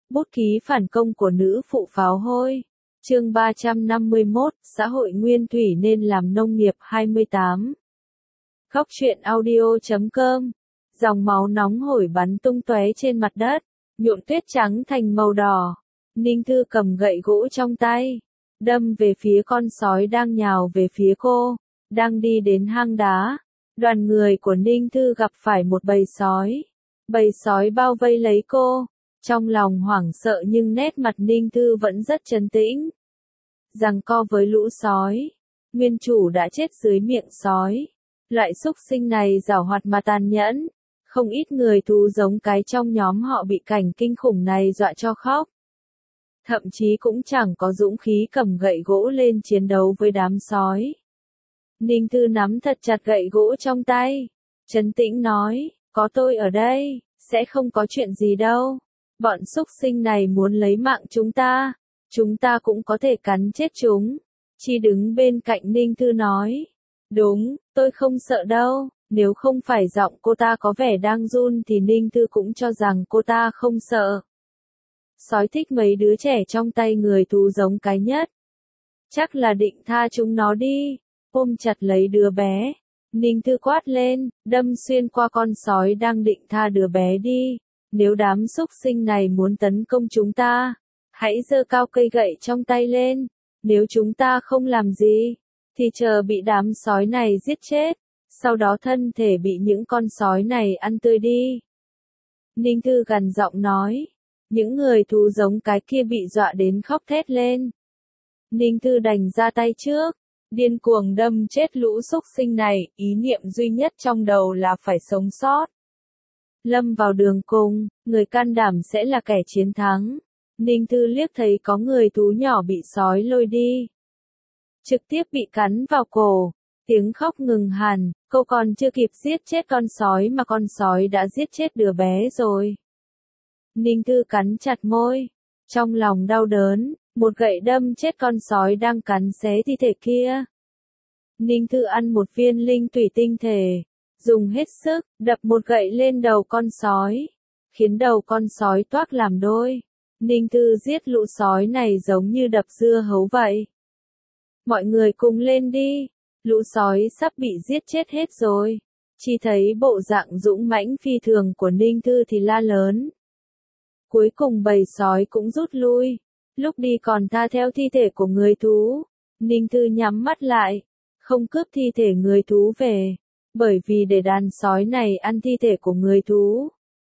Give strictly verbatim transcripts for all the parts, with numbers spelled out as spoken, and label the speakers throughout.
Speaker 1: Bút ký phản công của nữ phụ pháo hôi. Chương ba trăm năm mươi mốt, xã hội nguyên thủy nên làm nông nghiệp hai mươi tám. Góc truyện audio chấm com. Dòng máu nóng hổi bắn tung tóe trên mặt đất, nhuộm tuyết trắng thành màu đỏ. Ninh Thư cầm gậy gỗ trong tay, đâm về phía con sói đang nhào về phía cô, đang đi đến hang đá. Đoàn người của Ninh Thư gặp phải một bầy sói. Bầy sói bao vây lấy cô. Trong lòng hoảng sợ nhưng nét mặt Ninh Thư vẫn rất trấn tĩnh. Giằng co với lũ sói. Nguyên chủ đã chết dưới miệng sói. Loại xúc sinh này giảo hoạt mà tàn nhẫn. Không ít người thú giống cái trong nhóm họ bị cảnh kinh khủng này dọa cho khóc. Thậm chí cũng chẳng có dũng khí cầm gậy gỗ lên chiến đấu với đám sói. Ninh Thư nắm thật chặt gậy gỗ trong tay. Trấn tĩnh nói, có tôi ở đây, sẽ không có chuyện gì đâu. Bọn xúc sinh này muốn lấy mạng chúng ta, chúng ta cũng có thể cắn chết chúng. Chi đứng bên cạnh Ninh Thư nói, đúng, tôi không sợ đâu. Nếu không phải giọng cô ta có vẻ đang run thì Ninh Thư cũng cho rằng cô ta không sợ. Sói thích mấy đứa trẻ trong tay người thú giống cái nhất. Chắc là định tha chúng nó đi. Ôm chặt lấy đứa bé. Ninh Thư quát lên, đâm xuyên qua con sói đang định tha đứa bé đi. Nếu đám xúc sinh này muốn tấn công chúng ta, hãy giơ cao cây gậy trong tay lên. Nếu chúng ta không làm gì, thì chờ bị đám sói này giết chết. Sau đó thân thể bị những con sói này ăn tươi đi. Ninh Thư gằn giọng nói. Những người thú giống cái kia bị dọa đến khóc thét lên. Ninh Thư đành ra tay trước. Điên cuồng đâm chết lũ xúc sinh này, ý niệm duy nhất trong đầu là phải sống sót. Lâm vào đường cùng, người can đảm sẽ là kẻ chiến thắng. Ninh Thư liếc thấy có người thú nhỏ bị sói lôi đi. Trực tiếp bị cắn vào cổ, tiếng khóc ngừng hẳn, cô còn chưa kịp giết chết con sói mà con sói đã giết chết đứa bé rồi. Ninh Thư cắn chặt môi, trong lòng đau đớn. Một gậy đâm chết con sói đang cắn xé thi thể kia. Ninh Thư ăn một viên linh tủy tinh thể, dùng hết sức, đập một gậy lên đầu con sói, khiến đầu con sói toác làm đôi. Ninh Thư giết lũ sói này giống như đập dưa hấu vậy. Mọi người cùng lên đi, lũ sói sắp bị giết chết hết rồi. Chỉ thấy bộ dạng dũng mãnh phi thường của Ninh Thư thì la lớn. Cuối cùng bầy sói cũng rút lui. Lúc đi còn tha theo thi thể của người thú. Ninh Thư nhắm mắt lại, không cướp thi thể người thú về, bởi vì để đàn sói này ăn thi thể của người thú.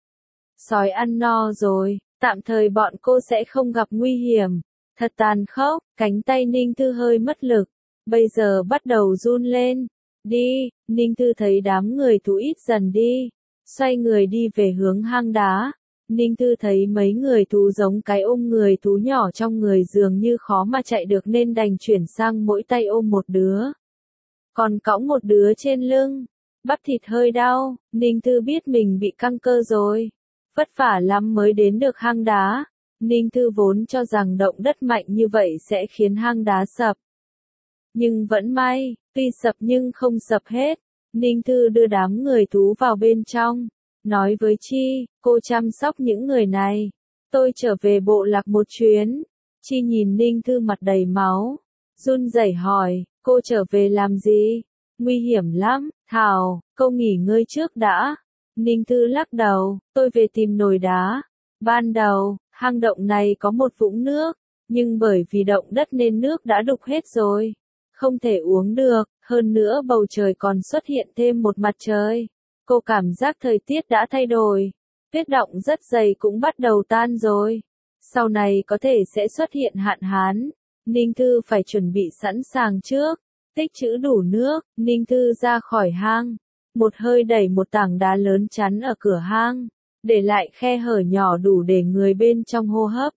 Speaker 1: Sói ăn no rồi, tạm thời bọn cô sẽ không gặp nguy hiểm. Thật tàn khốc, cánh tay Ninh Thư hơi mất lực, bây giờ bắt đầu run lên. Đi, Ninh Thư thấy đám người thú ít dần đi, xoay người đi về hướng hang đá. Ninh Thư thấy mấy người thú giống cái ôm người thú nhỏ trong người dường như khó mà chạy được nên đành chuyển sang mỗi tay ôm một đứa. Còn cõng một đứa trên lưng. Bắp thịt hơi đau, Ninh Thư biết mình bị căng cơ rồi. Vất vả lắm mới đến được hang đá. Ninh Thư vốn cho rằng động đất mạnh như vậy sẽ khiến hang đá sập. Nhưng vẫn may, tuy sập nhưng không sập hết. Ninh Thư đưa đám người thú vào bên trong. Nói với Chi, cô chăm sóc những người này. Tôi trở về bộ lạc một chuyến. Chi nhìn Ninh Thư mặt đầy máu. Run rẩy hỏi, cô trở về làm gì? Nguy hiểm lắm, Thảo, cô nghỉ ngơi trước đã. Ninh Thư lắc đầu, tôi về tìm nồi đá. Ban đầu, hang động này có một vũng nước, nhưng bởi vì động đất nên nước đã đục hết rồi. Không thể uống được, hơn nữa bầu trời còn xuất hiện thêm một mặt trời. Cô cảm giác thời tiết đã thay đổi. Tuyết động rất dày cũng bắt đầu tan rồi. Sau này có thể sẽ xuất hiện hạn hán. Ninh Thư phải chuẩn bị sẵn sàng trước. Tích trữ đủ nước. Ninh Thư ra khỏi hang. Một hơi đẩy một tảng đá lớn chắn ở cửa hang. Để lại khe hở nhỏ đủ để người bên trong hô hấp.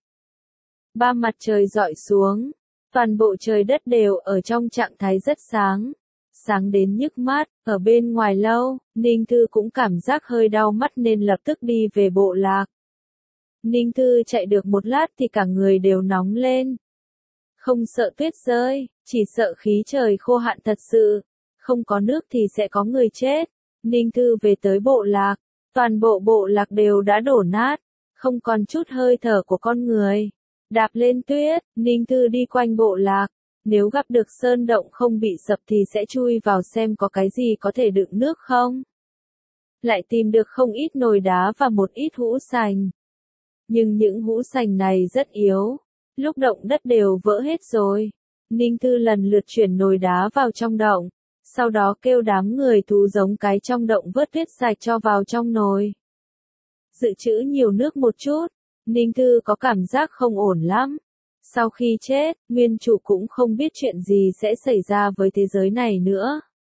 Speaker 1: Ba mặt trời rọi xuống. Toàn bộ trời đất đều ở trong trạng thái rất sáng. Sáng đến nhức mắt, ở bên ngoài lâu, Ninh Thư cũng cảm giác hơi đau mắt nên lập tức đi về bộ lạc. Ninh Thư chạy được một lát thì cả người đều nóng lên. Không sợ tuyết rơi, chỉ sợ khí trời khô hạn thật sự. Không có nước thì sẽ có người chết. Ninh Thư về tới bộ lạc, toàn bộ bộ lạc đều đã đổ nát. không còn chút hơi thở của con người. Đạp lên tuyết, Ninh Thư đi quanh bộ lạc. Nếu gặp được sơn động không bị sập thì sẽ chui vào xem có cái gì có thể đựng nước không. Lại tìm được không ít nồi đá và một ít hũ sành. Nhưng những hũ sành này rất yếu. Lúc động đất đều vỡ hết rồi. Ninh Thư lần lượt chuyển nồi đá vào trong động. Sau đó kêu đám người thú giống cái trong động vớt tuyết sạch cho vào trong nồi. Dự trữ nhiều nước một chút. Ninh Thư có cảm giác không ổn lắm. Sau khi chết, nguyên chủ cũng không biết chuyện gì sẽ xảy ra với thế giới này nữa.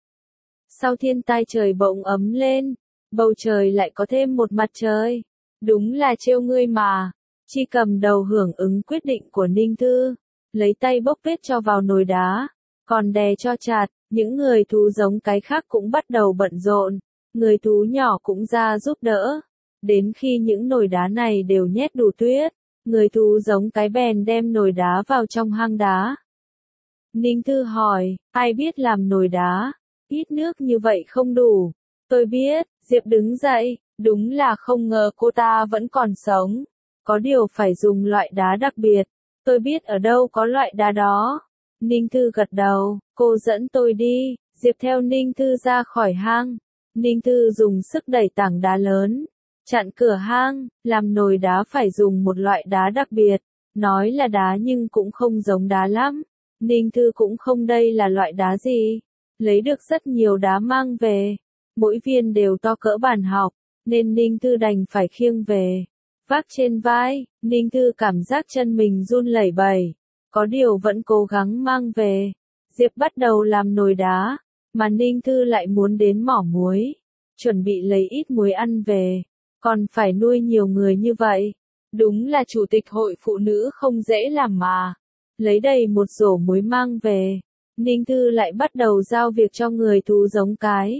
Speaker 1: Sau thiên tai trời bỗng ấm lên, bầu trời lại có thêm một mặt trời. Đúng là trêu ngươi mà. Chi cầm đầu hưởng ứng quyết định của Ninh Thư, lấy tay bốc tuyết cho vào nồi đá, còn đè cho chặt. Những người thú giống cái khác cũng bắt đầu bận rộn, người thú nhỏ cũng ra giúp đỡ. Đến khi những nồi đá này đều nhét đủ tuyết, người thú giống cái bèn đem nồi đá vào trong hang đá. Ninh Thư hỏi, ai biết làm nồi đá? Ít nước như vậy không đủ. Tôi biết, Diệp đứng dậy, đúng là không ngờ cô ta vẫn còn sống. Có điều phải dùng loại đá đặc biệt. Tôi biết ở đâu có loại đá đó. Ninh Thư gật đầu, cô dẫn tôi đi. Diệp theo Ninh Thư ra khỏi hang. Ninh Thư dùng sức đẩy tảng đá lớn, chặn cửa hang, làm nồi đá phải dùng một loại đá đặc biệt. Nói là đá nhưng cũng không giống đá lắm. Ninh Thư cũng không đây là loại đá gì. Lấy được rất nhiều đá mang về. Mỗi viên đều to cỡ bàn học, nên Ninh Thư đành phải khiêng về. Vác trên vai, Ninh Thư cảm giác chân mình run lẩy bẩy. Có điều vẫn cố gắng mang về. Diệp bắt đầu làm nồi đá, mà Ninh Thư lại muốn đến mỏ muối. Chuẩn bị lấy ít muối ăn về. Còn phải nuôi nhiều người như vậy. Đúng là chủ tịch hội phụ nữ không dễ làm mà. Lấy đầy một rổ muối mang về. Ninh Thư lại bắt đầu giao việc cho người thú giống cái.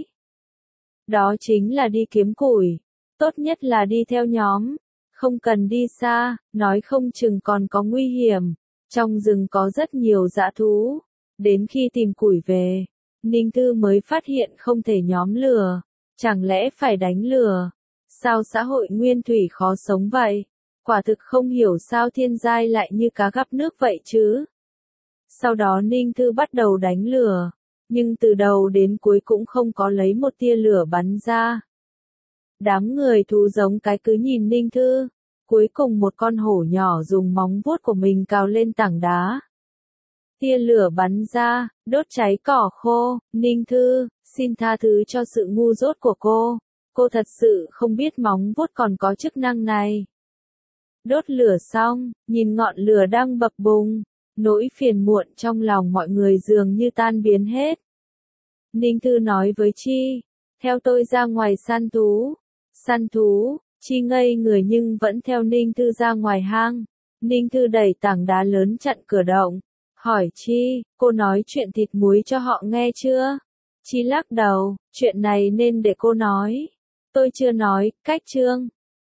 Speaker 1: Đó chính là đi kiếm củi. Tốt nhất là đi theo nhóm. Không cần đi xa, nói không chừng còn có nguy hiểm. Trong rừng có rất nhiều dã thú. Đến khi tìm củi về, Ninh Thư mới phát hiện không thể nhóm lửa. Chẳng lẽ phải đánh lửa? Sao xã hội nguyên thủy khó sống vậy? Quả thực không hiểu sao thiên giai lại như cá gặp nước vậy chứ. Sau đó Ninh Thư bắt đầu đánh lửa. Nhưng từ đầu đến cuối cũng không có lấy một tia lửa bắn ra. Đám người thú giống cái cứ nhìn Ninh Thư. Cuối cùng một con hổ nhỏ dùng móng vuốt của mình cào lên tảng đá. Tia lửa bắn ra, đốt cháy cỏ khô. Ninh Thư, xin tha thứ cho sự ngu dốt của cô. Cô thật sự không biết móng vuốt còn có chức năng này. Đốt lửa xong, nhìn ngọn lửa đang bập bùng. Nỗi phiền muộn trong lòng mọi người dường như tan biến hết. Ninh Thư nói với Chi, theo tôi ra ngoài săn thú. Săn thú, Chi ngây người nhưng vẫn theo Ninh Thư ra ngoài hang. Ninh Thư đẩy tảng đá lớn chặn cửa động. Hỏi Chi, cô nói chuyện thịt muối cho họ nghe chưa? Chi lắc đầu, chuyện này nên để cô nói. Tôi chưa nói, cách chương.